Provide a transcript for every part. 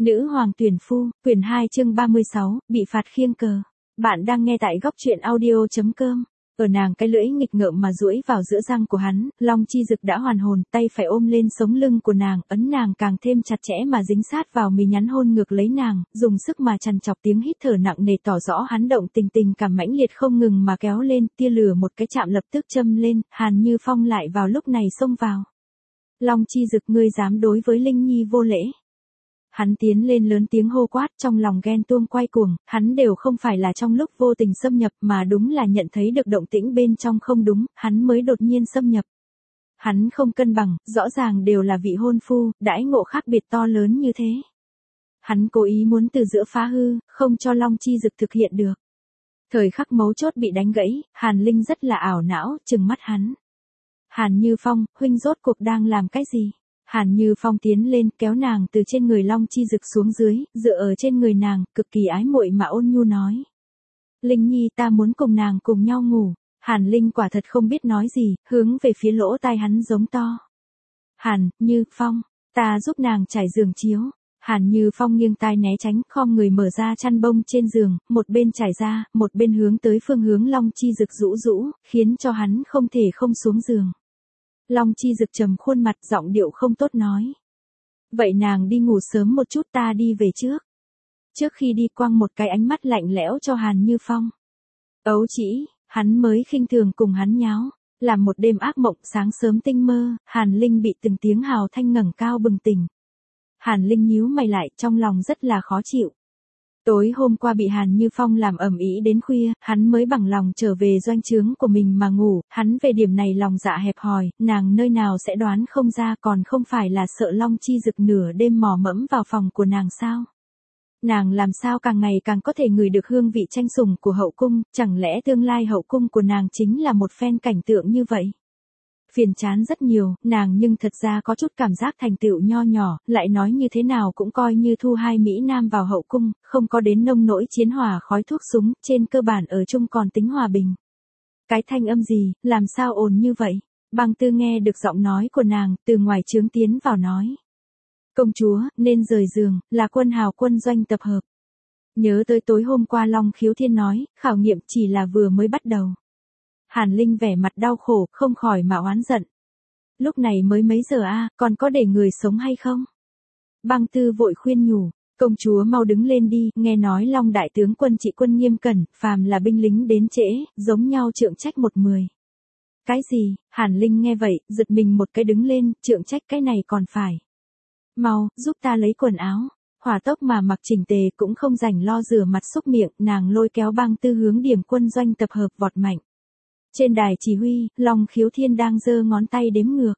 Nữ hoàng tuyển phu, quyển 2 chương 36, bị phạt khiêng cờ. Bạn đang nghe tại góc truyện audio.com. Ở nàng cái lưỡi nghịch ngợm mà duỗi vào giữa răng của hắn, Long Chi Dực đã hoàn hồn, tay phải ôm lên sống lưng của nàng, ấn nàng càng thêm chặt chẽ mà dính sát vào mì nhắn hôn ngược lấy nàng, dùng sức mà trằn trọc tiếng hít thở nặng nề tỏ rõ hắn động tình cảm mãnh liệt không ngừng mà kéo lên, tia lửa một cái chạm lập tức châm lên, Hàn Như Phong lại vào lúc này xông vào. Long Chi Dực, ngươi dám đối với Linh Nhi vô lễ. Hắn tiến lên lớn tiếng hô quát, trong lòng ghen tuông quay cuồng, hắn đều không phải là trong lúc vô tình xâm nhập mà đúng là nhận thấy được động tĩnh bên trong không đúng, hắn mới đột nhiên xâm nhập. Hắn không cân bằng, rõ ràng đều là vị hôn phu, đãi ngộ khác biệt to lớn như thế. Hắn cố ý muốn từ giữa phá hư, không cho Long Chi Dực thực hiện được. Thời khắc mấu chốt bị đánh gãy, Hàn Linh rất là ảo não, trừng mắt hắn. Hàn Như Phong, huynh rốt cuộc đang làm cái gì? Hàn Như Phong tiến lên kéo nàng từ trên người Long Chi Dực xuống dưới, dựa ở trên người nàng, cực kỳ ái muội mà ôn nhu nói. Linh Nhi, ta muốn cùng nàng cùng nhau ngủ. Hàn Linh quả thật không biết nói gì, hướng về phía lỗ tai hắn giống to. Hàn Như Phong, ta giúp nàng trải giường chiếu. Hàn Như Phong nghiêng tai né tránh, khom người mở ra chăn bông trên giường, một bên trải ra, một bên hướng tới phương hướng Long Chi Dực rũ rũ, khiến cho hắn không thể không xuống giường. Long Chi Dực trầm khuôn mặt, giọng điệu không tốt nói. Vậy nàng đi ngủ sớm một chút, ta đi về trước. Trước khi đi quăng một cái ánh mắt lạnh lẽo cho Hàn Như Phong. Ấu chỉ, hắn mới khinh thường cùng hắn nháo. Làm một đêm ác mộng, sáng sớm tinh mơ, Hàn Linh bị từng tiếng hào thanh ngẩng cao bừng tỉnh. Hàn Linh nhíu mày lại, trong lòng rất là khó chịu. Tối hôm qua bị Hàn Như Phong làm ầm ĩ đến khuya, hắn mới bằng lòng trở về doanh trướng của mình mà ngủ, hắn về điểm này lòng dạ hẹp hòi, nàng nơi nào sẽ đoán không ra, còn không phải là sợ Long Chi Dực nửa đêm mò mẫm vào phòng của nàng sao? Nàng làm sao càng ngày càng có thể ngửi được hương vị tranh sủng của hậu cung, chẳng lẽ tương lai hậu cung của nàng chính là một phen cảnh tượng như vậy? Phiền chán rất nhiều, nàng nhưng thật ra có chút cảm giác thành tựu nho nhỏ, lại nói như thế nào cũng coi như thu hai Mỹ Nam vào hậu cung, không có đến nông nỗi chiến hỏa khói thuốc súng, trên cơ bản ở chung còn tính hòa bình. Cái thanh âm gì, làm sao ồn như vậy? Băng Tư nghe được giọng nói của nàng, từ ngoài trướng tiến vào nói. Công chúa, nên rời giường, là quân hào quân doanh tập hợp. Nhớ tới tối hôm qua Long Khiếu Thiên nói, khảo nghiệm chỉ là vừa mới bắt đầu. Hàn Linh vẻ mặt đau khổ, không khỏi mà oán giận. Lúc này mới mấy giờ a, còn có để người sống hay không? Băng Tư vội khuyên nhủ, công chúa mau đứng lên đi, nghe nói Long đại tướng quân trị quân nghiêm cẩn, phàm là binh lính đến trễ, giống nhau trượng trách 1/10. Cái gì? Hàn Linh nghe vậy, giật mình một cái đứng lên, trượng trách cái này còn phải. Mau, giúp ta lấy quần áo. Hỏa tốc mà mặc chỉnh tề cũng không rảnh lo rửa mặt xúc miệng, nàng lôi kéo Băng Tư hướng điểm quân doanh tập hợp vọt mạnh. Trên đài chỉ huy, Long Khiếu Thiên đang giơ ngón tay đếm ngược.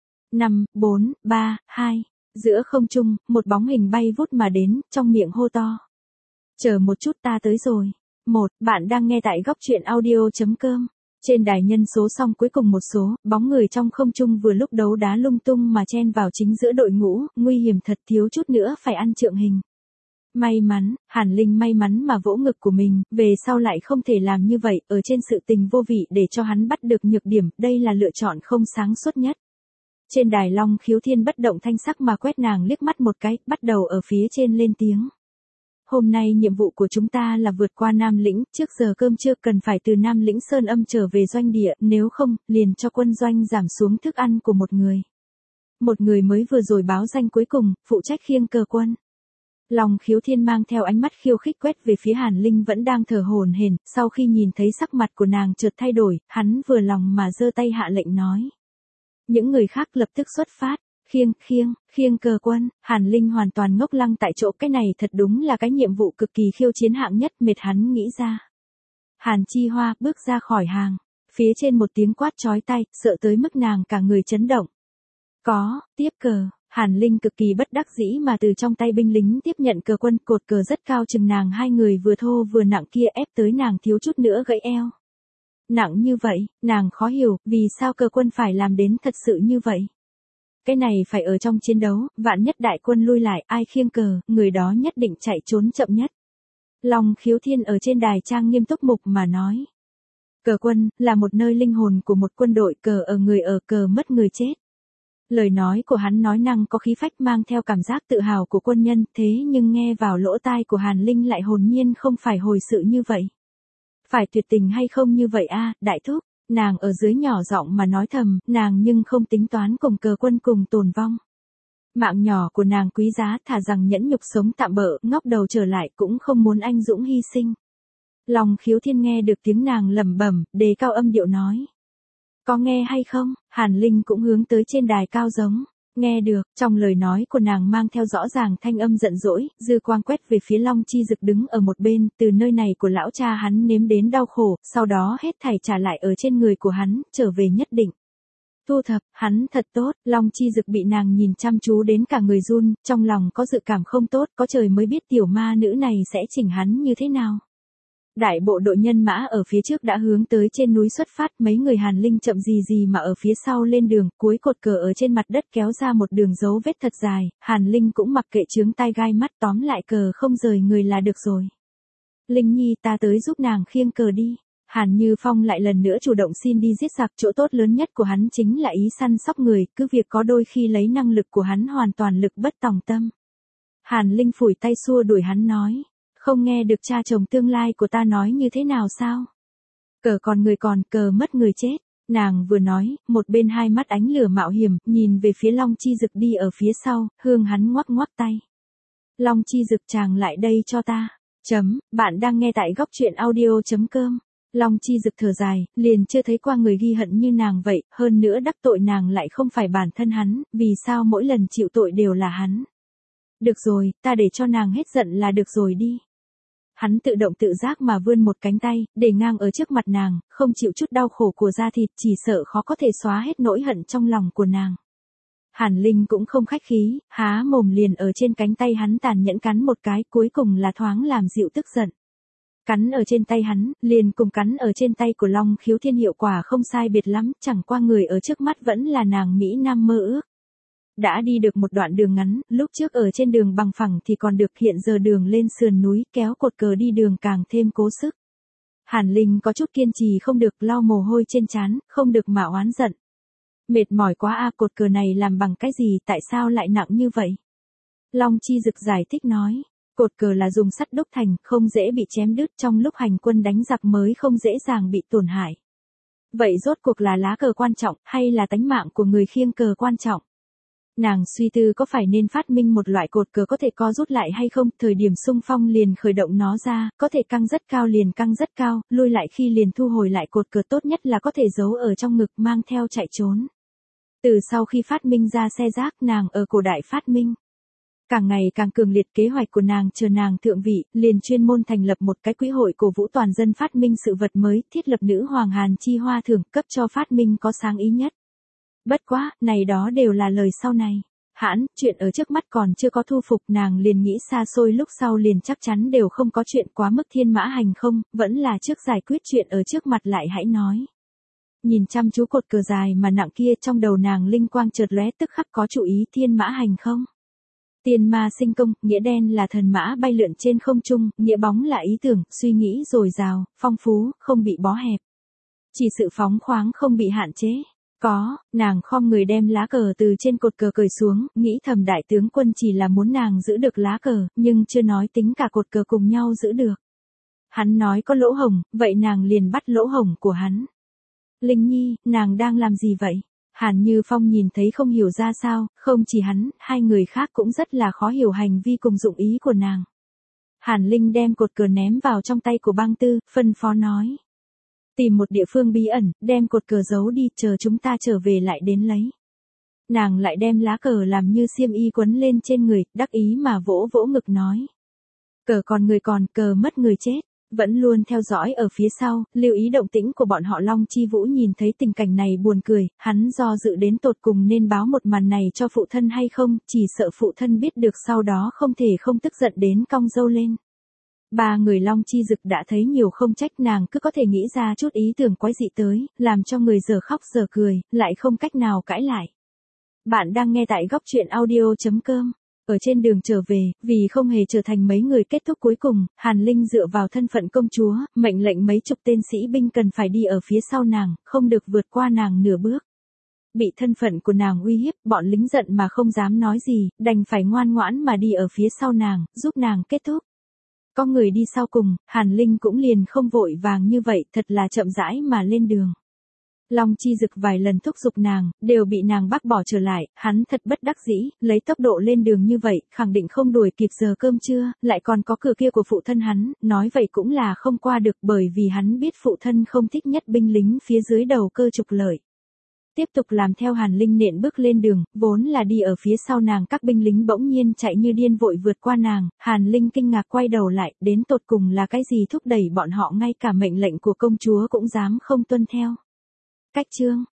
5, 4, 3, 2. Giữa không trung, một bóng hình bay vút mà đến, trong miệng hô to. Chờ một chút, ta tới rồi. Bạn đang nghe tại góc truyện audio.com. Trên đài nhân số xong cuối cùng một số, bóng người trong không trung vừa lúc đấu đá lung tung mà chen vào chính giữa đội ngũ, nguy hiểm thật, thiếu chút nữa phải ăn trượng hình. May mắn, Hàn Linh may mắn mà vỗ ngực của mình, về sau lại không thể làm như vậy, ở trên sự tình vô vị để cho hắn bắt được nhược điểm, đây là lựa chọn không sáng suốt nhất. Trên đài Long Khiếu Thiên bất động thanh sắc mà quét nàng liếc mắt một cái, bắt đầu ở phía trên lên tiếng. Hôm nay nhiệm vụ của chúng ta là vượt qua Nam Lĩnh, trước giờ cơm trưa cần phải từ Nam Lĩnh Sơn Âm trở về doanh địa, nếu không, liền cho quân doanh giảm xuống thức ăn của một người. Một người mới vừa rồi báo danh cuối cùng, phụ trách khiêng cờ quân. Long Khiếu Thiên mang theo ánh mắt khiêu khích quét về phía Hàn Linh vẫn đang thở hổn hển, sau khi nhìn thấy sắc mặt của nàng chợt thay đổi, hắn vừa lòng mà giơ tay hạ lệnh nói. Những người khác lập tức xuất phát, khiêng cờ quân. Hàn Linh hoàn toàn ngốc lăng tại chỗ, cái này thật đúng là cái nhiệm vụ cực kỳ khiêu chiến hạng nhất, mệt hắn nghĩ ra. Hàn Chi Hoa bước ra khỏi hàng, phía trên một tiếng quát chói tai, sợ tới mức nàng cả người chấn động. Có, tiếp cờ. Hàn Linh cực kỳ bất đắc dĩ mà từ trong tay binh lính tiếp nhận cờ quân, cột cờ rất cao chừng nàng hai người vừa thô vừa nặng kia ép tới nàng thiếu chút nữa gãy eo. Nặng như vậy, nàng khó hiểu, vì sao cờ quân phải làm đến thật sự như vậy. Cái này phải ở trong chiến đấu, vạn nhất đại quân lui lại, ai khiêng cờ, người đó nhất định chạy trốn chậm nhất. Long Khiếu Thiên ở trên đài trang nghiêm túc mục mà nói. Cờ quân, là một nơi linh hồn của một quân đội, cờ ở người ở, cờ mất người chết. Lời nói của hắn nói năng có khí phách mang theo cảm giác tự hào của quân nhân, thế nhưng nghe vào lỗ tai của Hàn Linh lại hồn nhiên không phải hồi sự như vậy. Phải tuyệt tình hay không như vậy a, đại thúc, nàng ở dưới nhỏ giọng mà nói thầm, nàng nhưng không tính toán cùng cờ quân cùng tồn vong. Mạng nhỏ của nàng quý giá, thà rằng nhẫn nhục sống tạm bợ, ngóc đầu trở lại cũng không muốn anh dũng hy sinh. Long Khiếu Thiên nghe được tiếng nàng lẩm bẩm, đề cao âm điệu nói. Có nghe hay không? Hàn Linh cũng hướng tới trên đài cao giống. Nghe được, trong lời nói của nàng mang theo rõ ràng thanh âm giận dỗi, dư quang quét về phía Long Chi Dực đứng ở một bên, từ nơi này của lão cha hắn nếm đến đau khổ, sau đó hết thảy trả lại ở trên người của hắn, trở về nhất định. Thu thập, hắn thật tốt, Long Chi Dực bị nàng nhìn chăm chú đến cả người run, trong lòng có dự cảm không tốt, có trời mới biết tiểu ma nữ này sẽ chỉnh hắn như thế nào. Đại bộ đội nhân mã ở phía trước đã hướng tới trên núi xuất phát, mấy người Hàn Linh chậm gì mà ở phía sau lên đường, cuối cột cờ ở trên mặt đất kéo ra một đường dấu vết thật dài, Hàn Linh cũng mặc kệ chướng tai gai mắt, tóm lại cờ không rời người là được rồi. Linh Nhi, ta tới giúp nàng khiêng cờ đi. Hàn Như Phong lại lần nữa chủ động xin đi giết giặc, chỗ tốt lớn nhất của hắn chính là ý săn sóc người, cứ việc có đôi khi lấy năng lực của hắn hoàn toàn lực bất tòng tâm. Hàn Linh phủi tay xua đuổi hắn nói. Không nghe được cha chồng tương lai của ta nói như thế nào sao? Cờ còn người còn, cờ mất người chết. Nàng vừa nói, một bên hai mắt ánh lửa mạo hiểm, nhìn về phía Long Chi Dực đi ở phía sau, hương hắn ngoắc ngoắc tay. Long Chi Dực, chàng lại đây cho ta. Bạn đang nghe tại góc truyện audio.com. Long Chi Dực thở dài, liền chưa thấy qua người ghi hận như nàng vậy, hơn nữa đắc tội nàng lại không phải bản thân hắn, vì sao mỗi lần chịu tội đều là hắn. Được rồi, ta để cho nàng hết giận là được rồi đi. Hắn tự động tự giác mà vươn một cánh tay, để ngang ở trước mặt nàng, không chịu chút đau khổ của da thịt, chỉ sợ khó có thể xóa hết nỗi hận trong lòng của nàng. Hàn Linh cũng không khách khí, há mồm liền ở trên cánh tay hắn tàn nhẫn cắn một cái, cuối cùng là thoáng làm dịu tức giận. Cắn ở trên tay hắn, liền cùng cắn ở trên tay của Long Khiếu Thiên hiệu quả không sai biệt lắm, chẳng qua người ở trước mắt vẫn là nàng Mỹ Nam mơ ước. Đã đi được một đoạn đường ngắn, lúc trước ở trên đường bằng phẳng thì còn được, hiện giờ đường lên sườn núi kéo cột cờ đi đường càng thêm cố sức. Hàn Linh có chút kiên trì không được, lau mồ hôi trên trán, không được mà oán giận. Mệt mỏi quá a, cột cờ này làm bằng cái gì, tại sao lại nặng như vậy? Long Chi Dực giải thích nói, cột cờ là dùng sắt đúc thành, không dễ bị chém đứt, trong lúc hành quân đánh giặc mới không dễ dàng bị tổn hại. Vậy rốt cuộc là lá cờ quan trọng, hay là tánh mạng của người khiêng cờ quan trọng? Nàng suy tư có phải nên phát minh một loại cột cờ có thể co rút lại hay không, thời điểm xung phong liền khởi động nó ra, có thể căng rất cao liền căng rất cao, lui lại khi liền thu hồi lại, cột cờ tốt nhất là có thể giấu ở trong ngực mang theo chạy trốn. Từ sau khi phát minh ra xe rác, nàng ở cổ đại phát minh. Càng ngày càng cường liệt, kế hoạch của nàng chờ nàng thượng vị, liền chuyên môn thành lập một cái quỹ hội cổ vũ toàn dân phát minh sự vật mới, thiết lập nữ hoàng Hàn Chi Hoa thưởng, cấp cho phát minh có sáng ý nhất. Bất quá, này đó đều là lời sau này. Hãn, chuyện ở trước mắt còn chưa có thu phục, nàng liền nghĩ xa xôi, lúc sau liền chắc chắn đều không có chuyện quá mức thiên mã hành không, vẫn là trước giải quyết chuyện ở trước mặt lại hãy nói. Nhìn chăm chú cột cờ dài mà nặng kia, trong đầu nàng linh quang chợt lóe, tức khắc có chủ ý, thiên mã hành không. Tiên ma sinh công, nghĩa đen là thần mã bay lượn trên không trung, nghĩa bóng là ý tưởng, suy nghĩ dồi dào, phong phú, không bị bó hẹp. Chỉ sự phóng khoáng không bị hạn chế. Có, nàng khom người đem lá cờ từ trên cột cờ cởi xuống, nghĩ thầm đại tướng quân chỉ là muốn nàng giữ được lá cờ, nhưng chưa nói tính cả cột cờ cùng nhau giữ được. Hắn nói có lỗ hổng, vậy nàng liền bắt lỗ hổng của hắn. Linh Nhi, nàng đang làm gì vậy? Hàn Như Phong nhìn thấy không hiểu ra sao, không chỉ hắn, hai người khác cũng rất là khó hiểu hành vi cùng dụng ý của nàng. Hàn Linh đem cột cờ ném vào trong tay của Băng Tư, phân phó nói. Tìm một địa phương bí ẩn, đem cột cờ giấu đi, chờ chúng ta trở về lại đến lấy. Nàng lại đem lá cờ làm như xiêm y quấn lên trên người, đắc ý mà vỗ vỗ ngực nói. Cờ còn người còn, cờ mất người chết. Vẫn luôn theo dõi ở phía sau, lưu ý động tĩnh của bọn họ. Long Chi Vũ nhìn thấy tình cảnh này buồn cười, hắn do dự đến tột cùng nên báo một màn này cho phụ thân hay không, chỉ sợ phụ thân biết được sau đó không thể không tức giận đến cong râu lên. Ba người Long Chi Dực đã thấy nhiều không trách, nàng cứ có thể nghĩ ra chút ý tưởng quái dị tới, làm cho người giờ khóc giờ cười, lại không cách nào cãi lại. Bạn đang nghe tại góc truyện audio.com. Ở trên đường trở về, vì không hề trở thành mấy người kết thúc cuối cùng, Hàn Linh dựa vào thân phận công chúa, mệnh lệnh mấy chục tên sĩ binh cần phải đi ở phía sau nàng, không được vượt qua nàng nửa bước. Bị thân phận của nàng uy hiếp, bọn lính giận mà không dám nói gì, đành phải ngoan ngoãn mà đi ở phía sau nàng, giúp nàng kết thúc. Có người đi sau cùng, Hàn Linh cũng liền không vội vàng như vậy, thật là chậm rãi mà lên đường. Long Chi Dực vài lần thúc giục nàng, đều bị nàng bác bỏ trở lại, hắn thật bất đắc dĩ, lấy tốc độ lên đường như vậy, khẳng định không đuổi kịp giờ cơm trưa, lại còn có cửa kia của phụ thân hắn, nói vậy cũng là không qua được bởi vì hắn biết phụ thân không thích nhất binh lính phía dưới đầu cơ trục lợi. Tiếp tục làm theo Hàn Linh nện bước lên đường, vốn là đi ở phía sau nàng các binh lính bỗng nhiên chạy như điên vội vượt qua nàng, Hàn Linh kinh ngạc quay đầu lại, đến tột cùng là cái gì thúc đẩy bọn họ ngay cả mệnh lệnh của công chúa cũng dám không tuân theo. Cách chương